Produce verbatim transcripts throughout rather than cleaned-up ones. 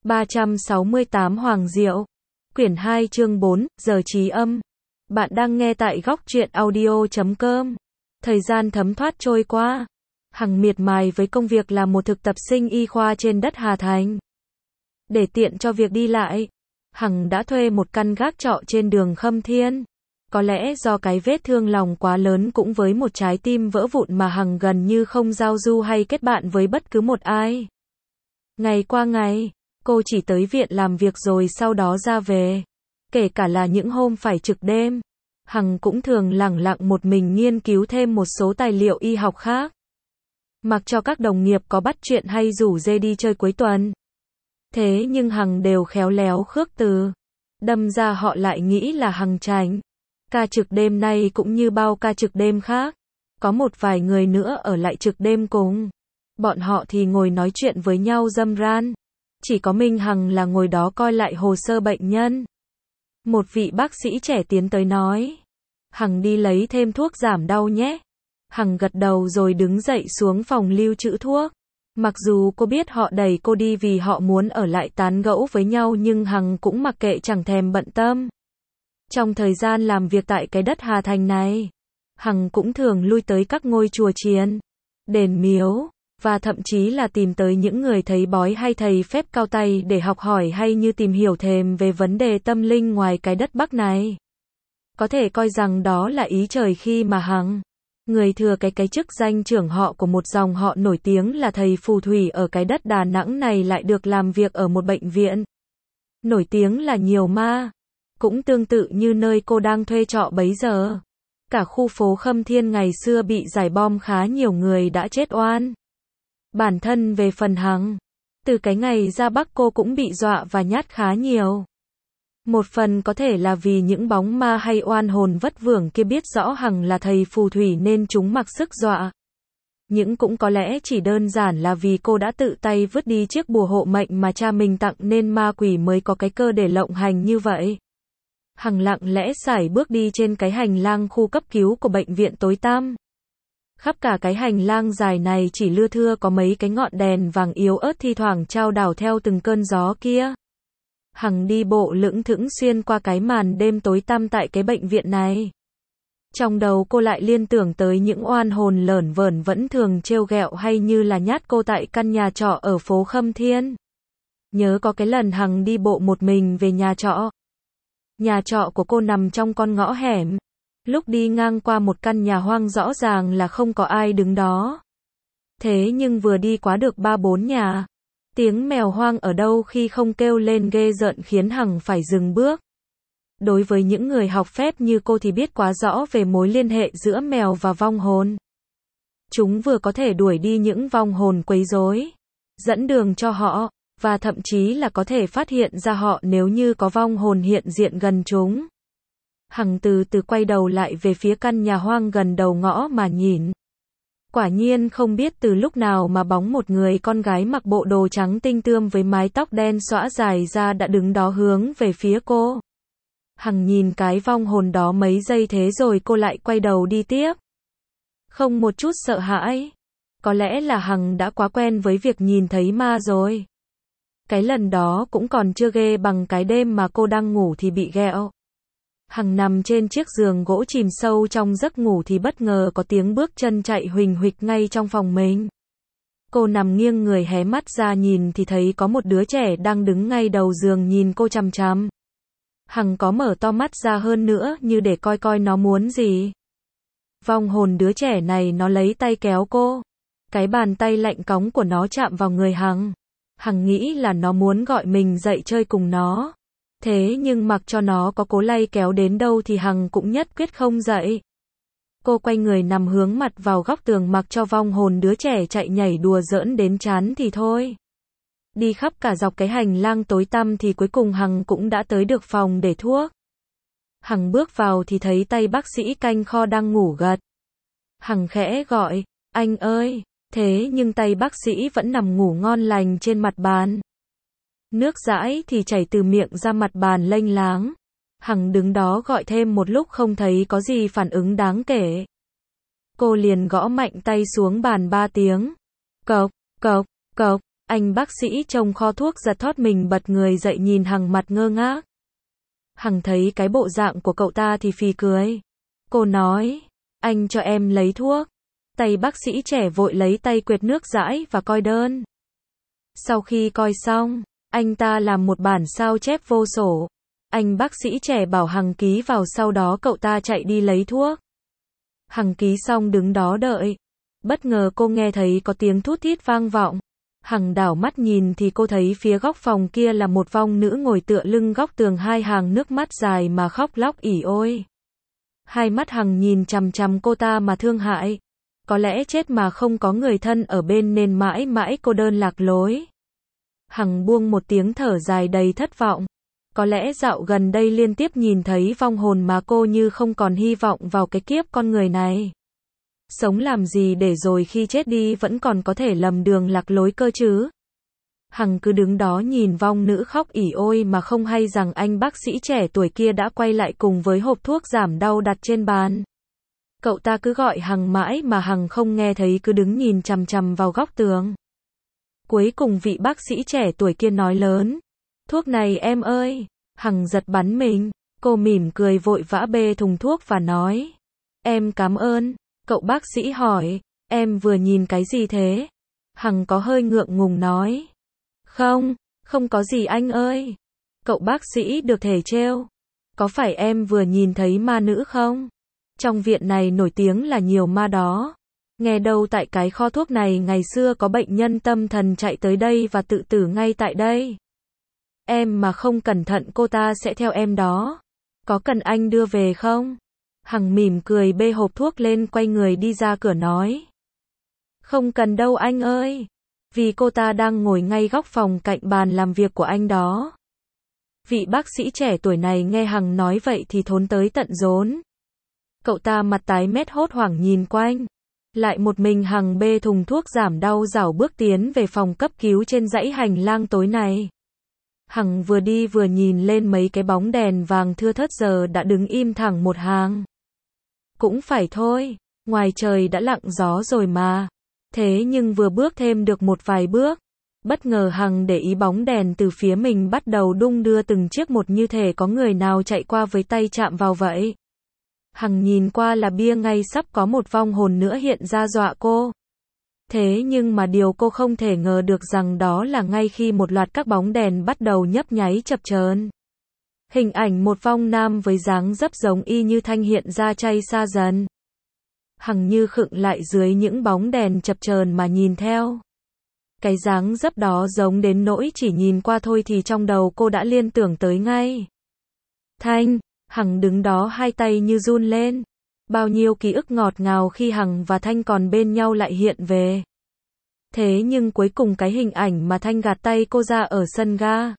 ba trăm sáu mươi tám Hoàng Diệu. Quyển hai chương bốn, giờ trí âm. Bạn đang nghe tại góc truyện audio chấm com. Thời gian thấm thoát trôi qua. Hằng miệt mài với công việc là một thực tập sinh y khoa trên đất Hà Thành. Để tiện cho việc đi lại, Hằng đã thuê một căn gác trọ trên đường Khâm Thiên. Có lẽ do cái vết thương lòng quá lớn cũng với một trái tim vỡ vụn mà Hằng gần như không giao du hay kết bạn với bất cứ một ai. Ngày qua ngày, cô chỉ tới viện làm việc rồi sau đó ra về. Kể cả là những hôm phải trực đêm, Hằng cũng thường lẳng lặng một mình nghiên cứu thêm một số tài liệu y học khác. Mặc cho các đồng nghiệp có bắt chuyện hay rủ dê đi chơi cuối tuần. Thế nhưng Hằng đều khéo léo khước từ. Đâm ra họ lại nghĩ là Hằng tránh. Ca trực đêm nay cũng như bao ca trực đêm khác. Có một vài người nữa ở lại trực đêm cùng. Bọn họ thì ngồi nói chuyện với nhau râm ran. Chỉ có mình Hằng là ngồi đó coi lại hồ sơ bệnh nhân. Một vị bác sĩ trẻ tiến tới nói. Hằng đi lấy thêm thuốc giảm đau nhé. Hằng gật đầu rồi đứng dậy xuống phòng lưu trữ thuốc. Mặc dù cô biết họ đẩy cô đi vì họ muốn ở lại tán gẫu với nhau nhưng Hằng cũng mặc kệ chẳng thèm bận tâm. Trong thời gian làm việc tại cái đất Hà Thành này, Hằng cũng thường lui tới các ngôi chùa chiền, đền miếu, và thậm chí là tìm tới những người thầy bói hay thầy phép cao tay để học hỏi hay như tìm hiểu thêm về vấn đề tâm linh ngoài cái đất Bắc này. Có thể coi rằng đó là ý trời khi mà Hằng, người thừa cái cái chức danh trưởng họ của một dòng họ nổi tiếng là thầy phù thủy ở cái đất Đà Nẵng này lại được làm việc ở một bệnh viện nổi tiếng là nhiều ma. Cũng tương tự như nơi cô đang thuê trọ bấy giờ. Cả khu phố Khâm Thiên ngày xưa bị giải bom khá nhiều người đã chết oan. Bản thân về phần Hằng, từ cái ngày ra Bắc cô cũng bị dọa và nhát khá nhiều. Một phần có thể là vì những bóng ma hay oan hồn vất vưởng kia biết rõ Hằng là thầy phù thủy nên chúng mặc sức dọa. Nhưng cũng có lẽ chỉ đơn giản là vì cô đã tự tay vứt đi chiếc bùa hộ mệnh mà cha mình tặng nên ma quỷ mới có cái cơ để lộng hành như vậy. Hằng lặng lẽ sải bước đi trên cái hành lang khu cấp cứu của bệnh viện tối tăm. Khắp cả cái hành lang dài này chỉ lưa thưa có mấy cái ngọn đèn vàng yếu ớt thi thoảng chao đảo theo từng cơn gió kia. Hằng đi bộ lững thững xuyên qua cái màn đêm tối tăm tại cái bệnh viện này. Trong đầu cô lại liên tưởng tới những oan hồn lởn vởn vẫn thường trêu ghẹo hay như là nhát cô tại căn nhà trọ ở phố Khâm Thiên. Nhớ có cái lần Hằng đi bộ một mình về nhà trọ. Nhà trọ của cô nằm trong con ngõ hẻm. Lúc đi ngang qua một căn nhà hoang rõ ràng là không có ai đứng đó. Thế nhưng vừa đi qua được ba bốn nhà, tiếng mèo hoang ở đâu khi không kêu lên ghê rợn khiến Hằng phải dừng bước. Đối với những người học phép như cô thì biết quá rõ về mối liên hệ giữa mèo và vong hồn. Chúng vừa có thể đuổi đi những vong hồn quấy rối, dẫn đường cho họ, và thậm chí là có thể phát hiện ra họ nếu như có vong hồn hiện diện gần chúng. Hằng từ từ quay đầu lại về phía căn nhà hoang gần đầu ngõ mà nhìn. Quả nhiên không biết từ lúc nào mà bóng một người con gái mặc bộ đồ trắng tinh tươm với mái tóc đen xõa dài ra đã đứng đó hướng về phía cô. Hằng nhìn cái vong hồn đó mấy giây thế rồi cô lại quay đầu đi tiếp. Không một chút sợ hãi. Có lẽ là Hằng đã quá quen với việc nhìn thấy ma rồi. Cái lần đó cũng còn chưa ghê bằng cái đêm mà cô đang ngủ thì bị ghẹo. Hằng nằm trên chiếc giường gỗ chìm sâu trong giấc ngủ thì bất ngờ có tiếng bước chân chạy huỳnh huỵch ngay trong phòng mình. Cô nằm nghiêng người hé mắt ra nhìn thì thấy có một đứa trẻ đang đứng ngay đầu giường nhìn cô chằm chằm. Hằng có mở to mắt ra hơn nữa như để coi coi nó muốn gì. Vong hồn đứa trẻ này nó lấy tay kéo cô. Cái bàn tay lạnh cóng của nó chạm vào người Hằng. Hằng nghĩ là nó muốn gọi mình dậy chơi cùng nó. Thế nhưng mặc cho nó có cố lay kéo đến đâu thì Hằng cũng nhất quyết không dậy. Cô quay người nằm hướng mặt vào góc tường mặc cho vong hồn đứa trẻ chạy nhảy đùa giỡn đến chán thì thôi. Đi khắp cả dọc cái hành lang tối tăm thì cuối cùng Hằng cũng đã tới được phòng để thuốc. Hằng bước vào thì thấy tay bác sĩ canh kho đang ngủ gật. Hằng khẽ gọi, anh ơi, thế nhưng tay bác sĩ vẫn nằm ngủ ngon lành trên mặt bàn. Nước dãi thì chảy từ miệng ra mặt bàn lênh láng. Hằng đứng đó gọi thêm một lúc không thấy có gì phản ứng đáng kể. Cô liền gõ mạnh tay xuống bàn ba tiếng. Cộc, cộc, cộc. Anh bác sĩ trông kho thuốc giật thót mình bật người dậy nhìn Hằng mặt ngơ ngác. Hằng thấy cái bộ dạng của cậu ta thì phì cười. Cô nói, anh cho em lấy thuốc. Tay bác sĩ trẻ vội lấy tay quệt nước dãi và coi đơn. Sau khi coi xong, anh ta làm một bản sao chép vô sổ. Anh bác sĩ trẻ bảo Hằng ký vào, sau đó cậu ta chạy đi lấy thuốc. Hằng ký xong đứng đó đợi. Bất ngờ cô nghe thấy có tiếng thút thít vang vọng. Hằng đảo mắt nhìn thì cô thấy phía góc phòng kia là một vong nữ ngồi tựa lưng góc tường, hai hàng nước mắt dài mà khóc lóc ỉ ôi. Hai mắt Hằng nhìn chằm chằm cô ta mà thương hại. Có lẽ chết mà không có người thân ở bên nên mãi mãi cô đơn lạc lối. Hằng buông một tiếng thở dài đầy thất vọng. Có lẽ dạo gần đây liên tiếp nhìn thấy vong hồn mà cô như không còn hy vọng vào cái kiếp con người này. Sống làm gì để rồi khi chết đi vẫn còn có thể lầm đường lạc lối cơ chứ. Hằng cứ đứng đó nhìn vong nữ khóc ỉ ôi mà không hay rằng anh bác sĩ trẻ tuổi kia đã quay lại cùng với hộp thuốc giảm đau đặt trên bàn. Cậu ta cứ gọi Hằng mãi mà Hằng không nghe thấy, cứ đứng nhìn chằm chằm vào góc tường. Cuối cùng vị bác sĩ trẻ tuổi kia nói lớn. Thuốc này em ơi. Hằng giật bắn mình. Cô mỉm cười vội vã bê thùng thuốc và nói. Em cảm ơn. Cậu bác sĩ hỏi. Em vừa nhìn cái gì thế? Hằng có hơi ngượng ngùng nói. Không, không có gì anh ơi. Cậu bác sĩ được thể trêu. Có phải em vừa nhìn thấy ma nữ không? Trong viện này nổi tiếng là nhiều ma đó. Nghe đâu tại cái kho thuốc này ngày xưa có bệnh nhân tâm thần chạy tới đây và tự tử ngay tại đây. Em mà không cẩn thận cô ta sẽ theo em đó. Có cần anh đưa về không? Hằng mỉm cười bê hộp thuốc lên, quay người đi ra cửa nói. Không cần đâu anh ơi. Vì cô ta đang ngồi ngay góc phòng cạnh bàn làm việc của anh đó. Vị bác sĩ trẻ tuổi này nghe Hằng nói vậy thì thốn tới tận rốn. Cậu ta mặt tái mét hốt hoảng nhìn quanh. Lại một mình Hằng bê thùng thuốc giảm đau rảo bước tiến về phòng cấp cứu trên dãy hành lang tối này. Hằng vừa đi vừa nhìn lên mấy cái bóng đèn vàng thưa thớt giờ đã đứng im thẳng một hàng. Cũng phải thôi, ngoài trời đã lặng gió rồi mà. Thế nhưng vừa bước thêm được một vài bước, bất ngờ Hằng để ý bóng đèn từ phía mình bắt đầu đung đưa từng chiếc một, như thể có người nào chạy qua với tay chạm vào vậy. Hằng nhìn qua là bia ngay sắp có một vong hồn nữa hiện ra dọa cô. Thế nhưng mà điều cô không thể ngờ được rằng đó là ngay khi một loạt các bóng đèn bắt đầu nhấp nháy chập chờn. Hình ảnh một vong nam với dáng dấp giống y như Thanh hiện ra chay xa dần. Hằng như khựng lại dưới những bóng đèn chập chờn mà nhìn theo. Cái dáng dấp đó giống đến nỗi chỉ nhìn qua thôi thì trong đầu cô đã liên tưởng tới ngay. Thanh. Hằng đứng đó hai tay như run lên. Bao nhiêu ký ức ngọt ngào khi Hằng và Thanh còn bên nhau lại hiện về. Thế nhưng cuối cùng cái hình ảnh mà Thanh gạt tay cô ra ở sân ga.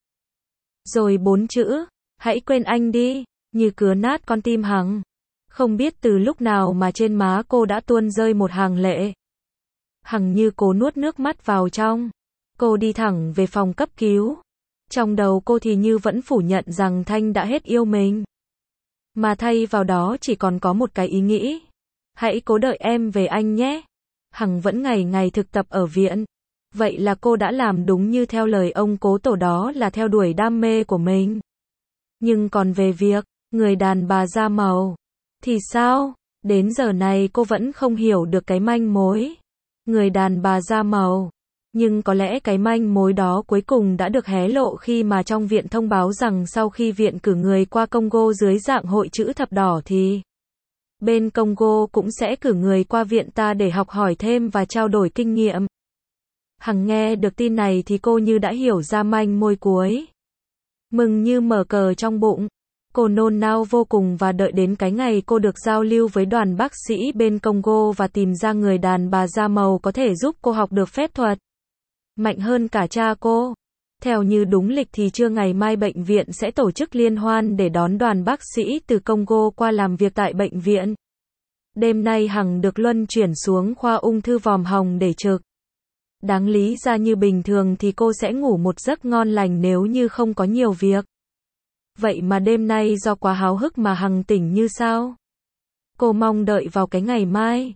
Rồi bốn chữ, hãy quên anh đi, như cứa nát con tim Hằng. Không biết từ lúc nào mà trên má cô đã tuôn rơi một hàng lệ. Hằng như cố nuốt nước mắt vào trong. Cô đi thẳng về phòng cấp cứu. Trong đầu cô thì như vẫn phủ nhận rằng Thanh đã hết yêu mình. Mà thay vào đó chỉ còn có một cái ý nghĩ. Hãy cố đợi em về anh nhé. Hằng vẫn ngày ngày thực tập ở viện. Vậy là cô đã làm đúng như theo lời ông cố tổ, đó là theo đuổi đam mê của mình. Nhưng còn về việc, người đàn bà da màu, thì sao? Đến giờ này cô vẫn không hiểu được cái manh mối. Người đàn bà da màu. Nhưng có lẽ cái manh mối đó cuối cùng đã được hé lộ khi mà trong viện thông báo rằng sau khi viện cử người qua Congo dưới dạng hội chữ thập đỏ thì bên Congo cũng sẽ cử người qua viện ta để học hỏi thêm và trao đổi kinh nghiệm. Hằng nghe được tin này thì cô như đã hiểu ra manh mối cuối. Mừng như mở cờ trong bụng. Cô nôn nao vô cùng và đợi đến cái ngày cô được giao lưu với đoàn bác sĩ bên Congo và tìm ra người đàn bà da màu có thể giúp cô học được phép thuật. Mạnh hơn cả cha cô. Theo như đúng lịch thì trưa ngày mai bệnh viện sẽ tổ chức liên hoan để đón đoàn bác sĩ từ Congo qua làm việc tại bệnh viện. Đêm nay Hằng được luân chuyển xuống khoa ung thư vòm họng để trực. Đáng lý ra như bình thường thì cô sẽ ngủ một giấc ngon lành nếu như không có nhiều việc. Vậy mà đêm nay do quá háo hức mà Hằng tỉnh như sao? Cô mong đợi vào cái ngày mai.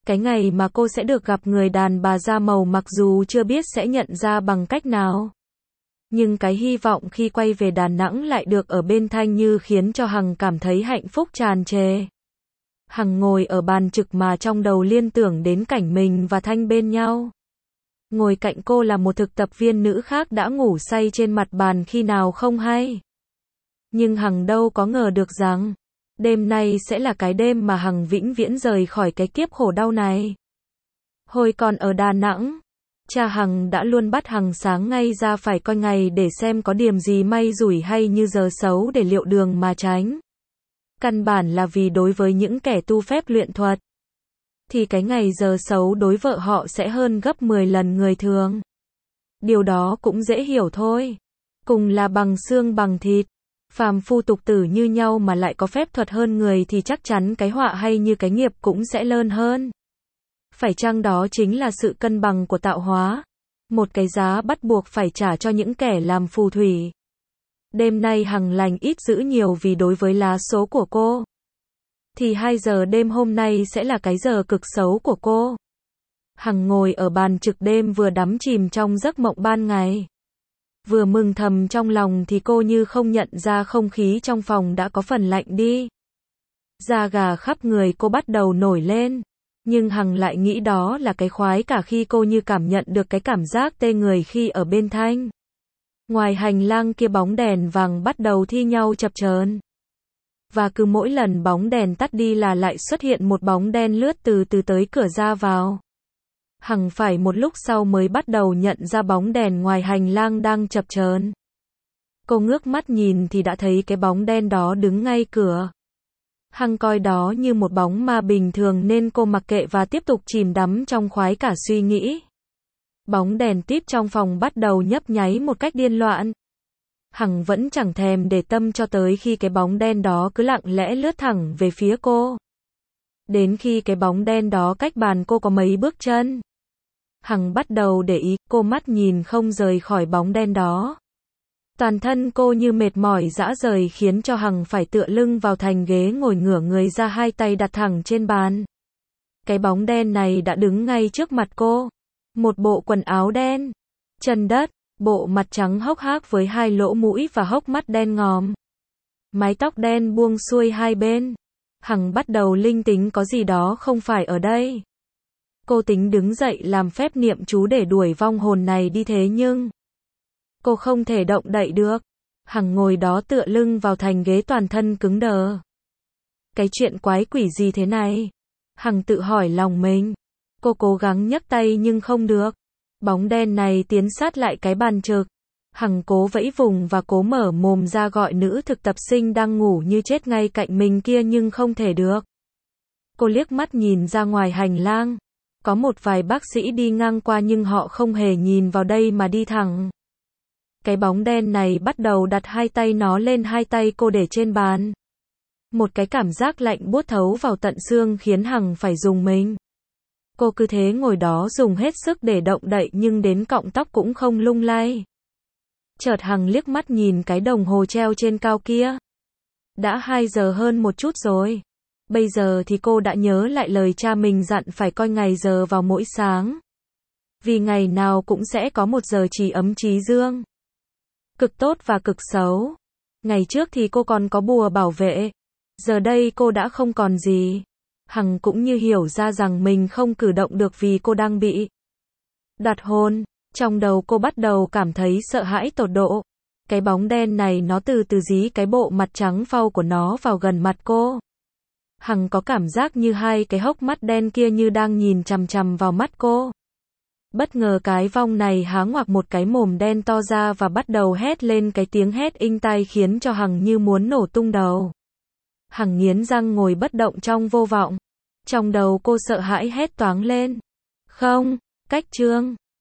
Cái ngày mà cô sẽ được gặp người đàn bà da màu mặc dù chưa biết sẽ nhận ra bằng cách nào. Nhưng cái hy vọng khi quay về Đà Nẵng lại được ở bên Thanh Như khiến cho Hằng cảm thấy hạnh phúc tràn trề. Hằng ngồi ở bàn trực mà trong đầu liên tưởng đến cảnh mình và Thanh bên nhau. Ngồi cạnh cô là một thực tập viên nữ khác đã ngủ say trên mặt bàn khi nào không hay. Nhưng Hằng đâu có ngờ được rằng, đêm nay sẽ là cái đêm mà Hằng vĩnh viễn rời khỏi cái kiếp khổ đau này. Hồi còn ở Đà Nẵng, cha Hằng đã luôn bắt Hằng sáng ngay ra phải coi ngày để xem có điểm gì may rủi hay như giờ xấu để liệu đường mà tránh. Căn bản là vì đối với những kẻ tu phép luyện thuật, thì cái ngày giờ xấu đối vợ họ sẽ hơn gấp mười lần người thường. Điều đó cũng dễ hiểu thôi. Cùng là bằng xương bằng thịt, phàm phu tục tử như nhau mà lại có phép thuật hơn người thì chắc chắn cái họa hay như cái nghiệp cũng sẽ lớn hơn. Phải chăng đó chính là sự cân bằng của tạo hóa? Một cái giá bắt buộc phải trả cho những kẻ làm phù thủy. Đêm nay Hằng lành ít dữ nhiều vì đối với lá số của cô, thì hai giờ đêm hôm nay sẽ là cái giờ cực xấu của cô. Hằng ngồi ở bàn trực đêm vừa đắm chìm trong giấc mộng ban ngày. Vừa mừng thầm trong lòng thì cô như không nhận ra không khí trong phòng đã có phần lạnh đi. Da gà khắp người cô bắt đầu nổi lên. Nhưng Hằng lại nghĩ đó là cái khoái cả khi cô như cảm nhận được cái cảm giác tê người khi ở bên Thanh. Ngoài hành lang kia bóng đèn vàng bắt đầu thi nhau chập chờn. Và cứ mỗi lần bóng đèn tắt đi là lại xuất hiện một bóng đen lướt từ từ tới cửa ra vào. Hằng phải một lúc sau mới bắt đầu nhận ra bóng đèn ngoài hành lang đang chập chờn. Cô ngước mắt nhìn thì đã thấy cái bóng đen đó đứng ngay cửa. Hằng coi đó như một bóng ma bình thường nên cô mặc kệ và tiếp tục chìm đắm trong khoái cả suy nghĩ. Bóng đèn típ trong phòng bắt đầu nhấp nháy một cách điên loạn. Hằng vẫn chẳng thèm để tâm cho tới khi cái bóng đen đó cứ lặng lẽ lướt thẳng về phía cô. Đến khi cái bóng đen đó cách bàn cô có mấy bước chân, Hằng bắt đầu để ý, cô mắt nhìn không rời khỏi bóng đen đó. Toàn thân cô như mệt mỏi rã rời khiến cho Hằng phải tựa lưng vào thành ghế ngồi ngửa người ra, hai tay đặt thẳng trên bàn. Cái bóng đen này đã đứng ngay trước mặt cô. Một bộ quần áo đen, chân đất, bộ mặt trắng hốc hác với hai lỗ mũi và hốc mắt đen ngòm. Mái tóc đen buông xuôi hai bên. Hằng bắt đầu linh tính có gì đó không phải ở đây. Cô tính đứng dậy làm phép niệm chú để đuổi vong hồn này đi, thế nhưng cô không thể động đậy được. Hằng ngồi đó tựa lưng vào thành ghế toàn thân cứng đờ. Cái chuyện quái quỷ gì thế này? Hằng tự hỏi lòng mình. Cô cố gắng nhấc tay nhưng không được. Bóng đen này tiến sát lại cái bàn trực. Hằng cố vẫy vùng và cố mở mồm ra gọi nữ thực tập sinh đang ngủ như chết ngay cạnh mình kia nhưng không thể được. Cô liếc mắt nhìn ra ngoài hành lang. Có một vài bác sĩ đi ngang qua nhưng họ không hề nhìn vào đây mà đi thẳng. Cái bóng đen này bắt đầu đặt hai tay nó lên hai tay cô để trên bàn. Một cái cảm giác lạnh buốt thấu vào tận xương khiến Hằng phải rùng mình. Cô cứ thế ngồi đó dùng hết sức để động đậy nhưng đến cọng tóc cũng không lung lay. Chợt Hằng liếc mắt nhìn cái đồng hồ treo trên cao kia. Đã hai giờ hơn một chút rồi. Bây giờ thì cô đã nhớ lại lời cha mình dặn phải coi ngày giờ vào mỗi sáng. Vì ngày nào cũng sẽ có một giờ chỉ ấm chí dương. Cực tốt và cực xấu. Ngày trước thì cô còn có bùa bảo vệ. Giờ đây cô đã không còn gì. Hằng cũng như hiểu ra rằng mình không cử động được vì cô đang bị đoạt hồn. Trong đầu cô bắt đầu cảm thấy sợ hãi tột độ. Cái bóng đen này nó từ từ dí cái bộ mặt trắng phau của nó vào gần mặt cô. Hằng có cảm giác như hai cái hốc mắt đen kia như đang nhìn chằm chằm vào mắt cô. Bất ngờ cái vong này há ngoạc một cái mồm đen to ra và bắt đầu hét lên cái tiếng hét inh tai khiến cho Hằng như muốn nổ tung đầu. Hằng nghiến răng ngồi bất động trong vô vọng. Trong đầu cô sợ hãi hét toáng lên. Không, cách trương.